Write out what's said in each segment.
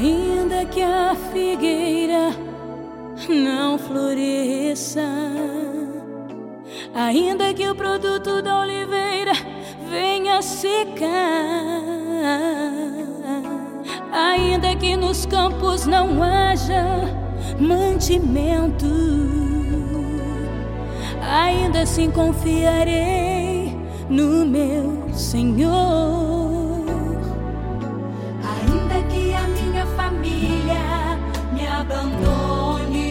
Ainda que a figueira não floresça, ainda que o produto da oliveira venha secar, ainda que nos campos não haja mantimento, ainda assim confiarei no meu Senhor. Ainda que a minha família me abandone,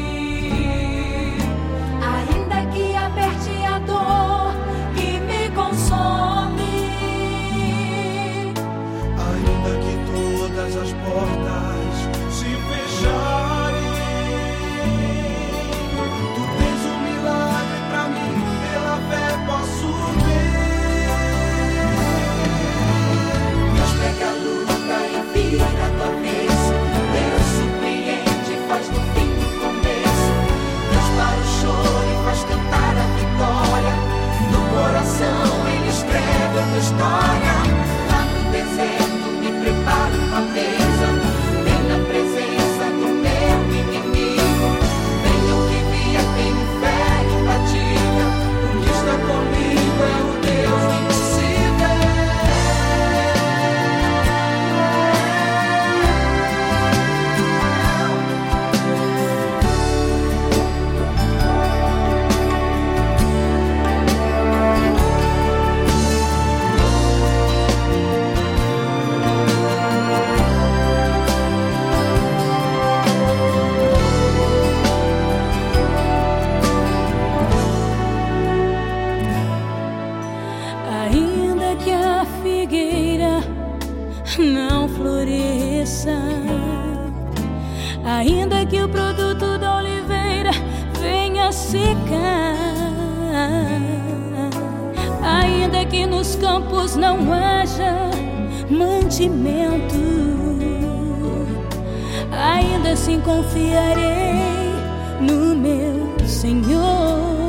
ainda que aperte a dor que me consome, ainda que todas as portas se fecharem, tu tens um milagre pra mim, pela fé posso ver. Deus pega a luta e vira do avesso, Deus surpreende, faz do fim do começo, Deus para o choro e faz cantar a vitória, no coração Ele escreve a tua história. Lá no deserto me prepara uma mesa, bem na presença do meu inimigo. Venha o que vier, tenho fé imbatível, o que está comigo é o Deus impossível. Ainda que a figueira não floresça, ainda que o produto da oliveira venha secar, ainda que nos campos não haja mantimento, ainda assim confiarei no meu Senhor.